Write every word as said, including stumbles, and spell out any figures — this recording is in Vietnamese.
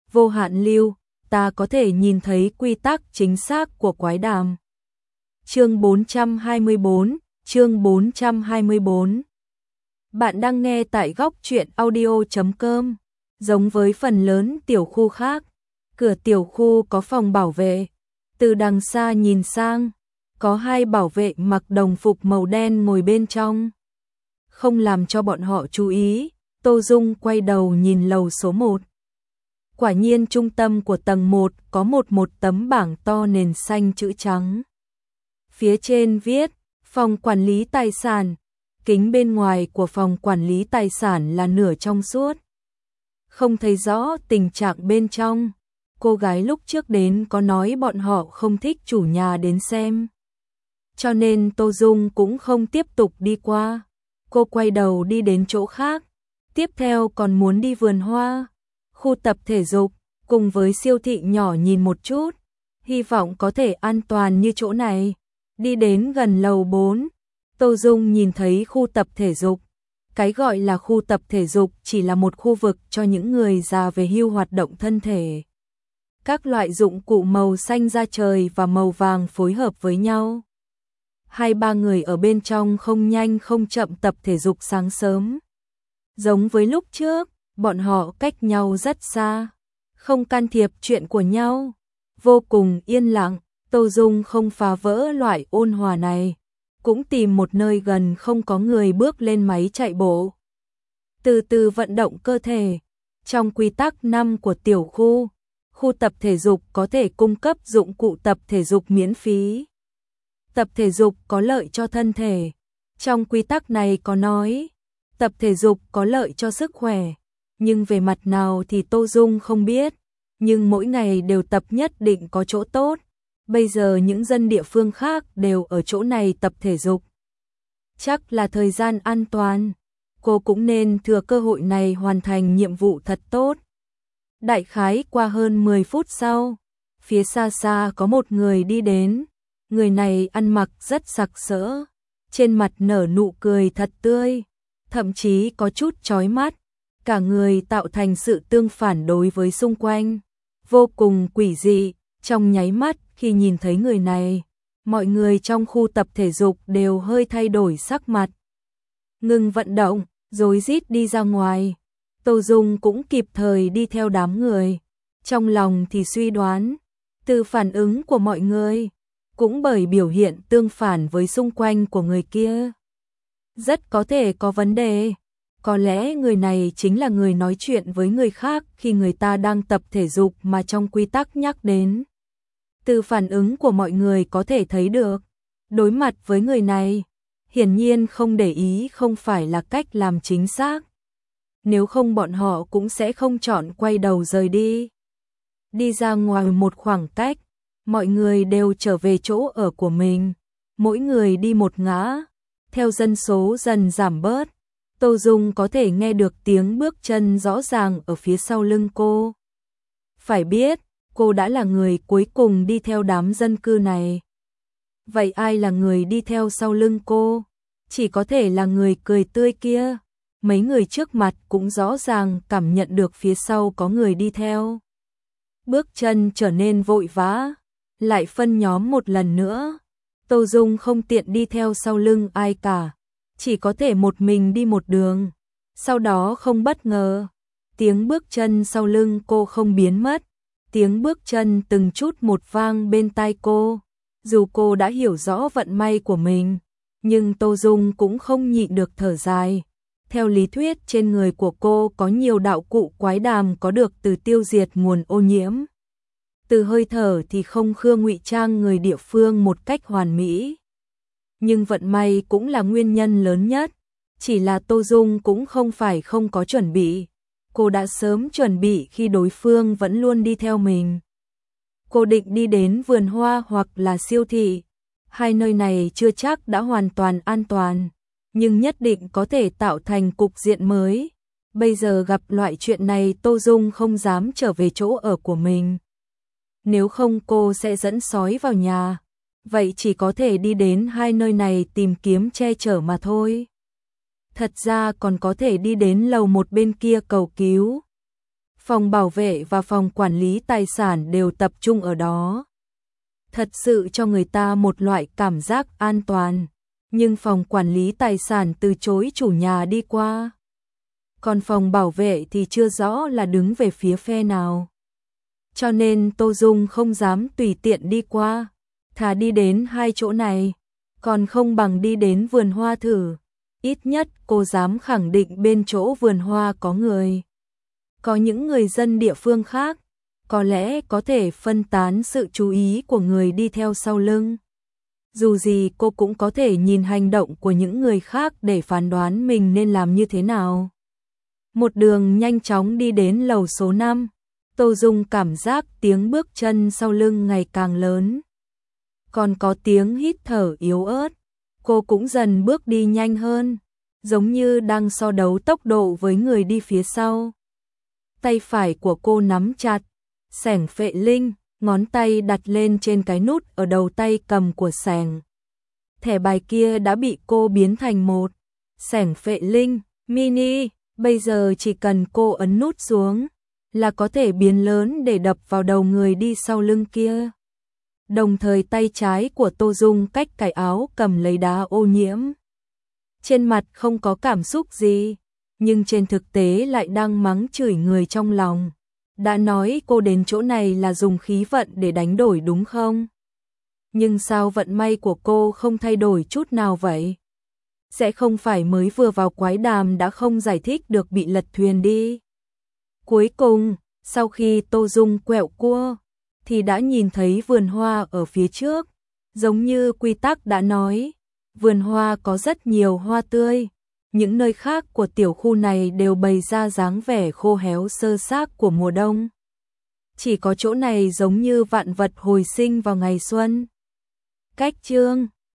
vô hạn lưu, ta có thể nhìn thấy quy tắc chính xác của quái đàm. Chương bốn trăm hai mươi bốn, chương bốn trăm hai mươi bốn. Bạn đang nghe tại góc truyện audio chấm com. Giống với phần lớn tiểu khu khác, cửa tiểu khu có phòng bảo vệ. Từ đằng xa nhìn sang, có hai bảo vệ mặc đồng phục màu đen ngồi bên trong. Không làm cho bọn họ chú ý, Tô Dung quay đầu nhìn lầu số một. Quả nhiên trung tâm của tầng một có một một tấm bảng to nền xanh chữ trắng. Phía trên viết, phòng quản lý tài sản. Kính bên ngoài của phòng quản lý tài sản là nửa trong suốt. Không thấy rõ tình trạng bên trong. Cô gái lúc trước đến có nói bọn họ không thích chủ nhà đến xem. Cho nên Tô Dung cũng không tiếp tục đi qua. Cô quay đầu đi đến chỗ khác. Tiếp theo còn muốn đi vườn hoa, khu tập thể dục, cùng với siêu thị nhỏ nhìn một chút. Hy vọng có thể an toàn như chỗ này. Đi đến gần lầu bốn, Tô Dung nhìn thấy khu tập thể dục. Cái gọi là khu tập thể dục chỉ là một khu vực cho những người già về hưu hoạt động thân thể. Các loại dụng cụ màu xanh da trời và màu vàng phối hợp với nhau. Hai ba người ở bên trong không nhanh không chậm tập thể dục sáng sớm. Giống với lúc trước, bọn họ cách nhau rất xa, không can thiệp chuyện của nhau, vô cùng yên lặng. Tô Dung không phá vỡ loại ôn hòa này, cũng tìm một nơi gần không có người bước lên máy chạy bộ. Từ từ vận động cơ thể. Trong quy tắc năm của tiểu khu, khu tập thể dục có thể cung cấp dụng cụ tập thể dục miễn phí. Tập thể dục có lợi cho thân thể. Trong quy tắc này có nói, tập thể dục có lợi cho sức khỏe, nhưng về mặt nào thì Tô Dung không biết, nhưng mỗi ngày đều tập nhất định có chỗ tốt. Bây giờ những dân địa phương khác đều ở chỗ này tập thể dục. Chắc là thời gian an toàn, cô cũng nên thừa cơ hội này hoàn thành nhiệm vụ thật tốt. Đại khái qua hơn mười phút sau, phía xa xa có một người đi đến. Người này ăn mặc rất sặc sỡ, trên mặt nở nụ cười thật tươi, thậm chí có chút chói mắt, cả người tạo thành sự tương phản đối với xung quanh, vô cùng quỷ dị. Trong nháy mắt khi nhìn thấy người này, mọi người trong khu tập thể dục đều hơi thay đổi sắc mặt. Ngừng vận động, rối rít đi ra ngoài. Tô Dung cũng kịp thời đi theo đám người. Trong lòng thì suy đoán, từ phản ứng của mọi người, cũng bởi biểu hiện tương phản với xung quanh của người kia, rất có thể có vấn đề. Có lẽ người này chính là người nói chuyện với người khác khi người ta đang tập thể dục mà trong quy tắc nhắc đến. Từ phản ứng của mọi người có thể thấy được, đối mặt với người này, hiển nhiên không để ý không phải là cách làm chính xác. Nếu không bọn họ cũng sẽ không chọn quay đầu rời đi. Đi ra ngoài một khoảng cách, mọi người đều trở về chỗ ở của mình, mỗi người đi một ngã. Theo dân số dần giảm bớt, Tô Dung có thể nghe được tiếng bước chân rõ ràng ở phía sau lưng cô. Phải biết, cô đã là người cuối cùng đi theo đám dân cư này. Vậy ai là người đi theo sau lưng cô? Chỉ có thể là người cười tươi kia. Mấy người trước mặt cũng rõ ràng cảm nhận được phía sau có người đi theo. Bước chân trở nên vội vã, lại phân nhóm một lần nữa. Tô Dung không tiện đi theo sau lưng ai cả, chỉ có thể một mình đi một đường. Sau đó không bất ngờ, tiếng bước chân sau lưng cô không biến mất. Tiếng bước chân từng chút một vang bên tai cô. Dù cô đã hiểu rõ vận may của mình, nhưng Tô Dung cũng không nhịn được thở dài. Theo lý thuyết trên người của cô có nhiều đạo cụ quái đàm có được từ tiêu diệt nguồn ô nhiễm. Từ hơi thở thì không khương ngụy trang người địa phương một cách hoàn mỹ. Nhưng vận may cũng là nguyên nhân lớn nhất. Chỉ là Tô Dung cũng không phải không có chuẩn bị. Cô đã sớm chuẩn bị khi đối phương vẫn luôn đi theo mình. Cô định đi đến vườn hoa hoặc là siêu thị. Hai nơi này chưa chắc đã hoàn toàn an toàn, nhưng nhất định có thể tạo thành cục diện mới. Bây giờ gặp loại chuyện này Tô Dung không dám trở về chỗ ở của mình. Nếu không cô sẽ dẫn sói vào nhà. Vậy chỉ có thể đi đến hai nơi này tìm kiếm che chở mà thôi. Thật ra còn có thể đi đến lầu một bên kia cầu cứu. Phòng bảo vệ và phòng quản lý tài sản đều tập trung ở đó. Thật sự cho người ta một loại cảm giác an toàn, nhưng phòng quản lý tài sản từ chối chủ nhà đi qua. Còn phòng bảo vệ thì chưa rõ là đứng về phía phe nào. Cho nên Tô Dung không dám tùy tiện đi qua, thà đi đến hai chỗ này, còn không bằng đi đến vườn hoa thử. Ít nhất cô dám khẳng định bên chỗ vườn hoa có người. Có những người dân địa phương khác, có lẽ có thể phân tán sự chú ý của người đi theo sau lưng. Dù gì cô cũng có thể nhìn hành động của những người khác để phán đoán mình nên làm như thế nào. Một đường nhanh chóng đi đến lầu số năm, Tô Dung cảm giác tiếng bước chân sau lưng ngày càng lớn. Còn có tiếng hít thở yếu ớt, cô cũng dần bước đi nhanh hơn, giống như đang so đấu tốc độ với người đi phía sau. Tay phải của cô nắm chặt xẻng phệ linh, ngón tay đặt lên trên cái nút ở đầu tay cầm của xẻng. Thẻ bài kia đã bị cô biến thành một xẻng phệ linh mini, bây giờ chỉ cần cô ấn nút xuống là có thể biến lớn để đập vào đầu người đi sau lưng kia. Đồng thời tay trái của Tô Dung cách cái áo cầm lấy đá ô nhiễm. Trên mặt không có cảm xúc gì, nhưng trên thực tế lại đang mắng chửi người trong lòng. Đã nói cô đến chỗ này là dùng khí vận để đánh đổi đúng không? Nhưng sao vận may của cô không thay đổi chút nào vậy? Sẽ không phải mới vừa vào quái đàm đã không giải thích được bị lật thuyền đi. Cuối cùng, sau khi Tô Dung quẹo cua, thì đã nhìn thấy vườn hoa ở phía trước. Giống như quy tắc đã nói, vườn hoa có rất nhiều hoa tươi. Những nơi khác của tiểu khu này đều bày ra dáng vẻ khô héo sơ xác của mùa đông. Chỉ có chỗ này giống như vạn vật hồi sinh vào ngày xuân. Cách chương